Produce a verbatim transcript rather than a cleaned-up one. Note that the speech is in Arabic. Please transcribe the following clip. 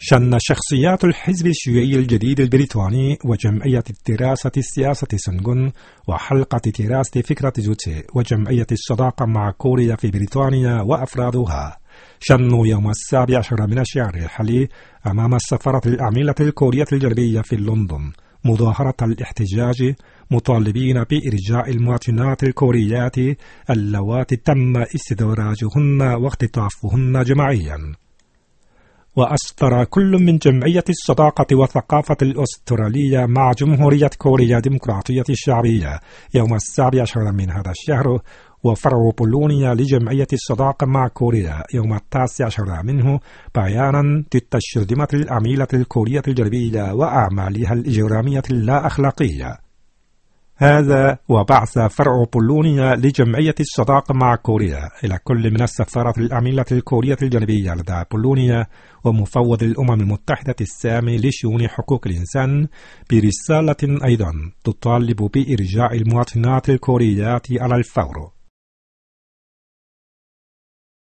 شن شخصيات الحزب الشيوعي الجديد البريطاني وجمعية دراسة السياسة سنغون وحلقة دراسة فكرة جوتشي وجمعية الصداقة مع كوريا في بريطانيا وأفرادها شنوا يوم السابع عشر من الشهر الحالي أمام السفارة الأعملة الكورية الجنوبية في لندن مظاهرة الاحتجاج مطالبين بإرجاع المواطنات الكوريات اللواتي تم استدراجهن واختطافهن جماعيا. وأصدر كل من جمعية الصداقة والثقافة الأسترالية مع جمهورية كوريا الديمقراطية الشعبية يوم السابع عشر من هذا الشهر وفرع بولونيا لجمعية الصداقة مع كوريا يوم التاسع عشر منه بيانا ضد الشرذمة العميلة الكورية الجنوبية وأعمالها الإجرامية اللا أخلاقية. هذا وبعث فرع بولونيا لجمعية الصداقة مع كوريا إلى كل من السفارة الأعملة الكورية الجنوبية لدى بولونيا ومفوض الأمم المتحدة السامي لشؤون حقوق الإنسان برسالة أيضا تطالب بإرجاع المواطنات الكوريات على الفور.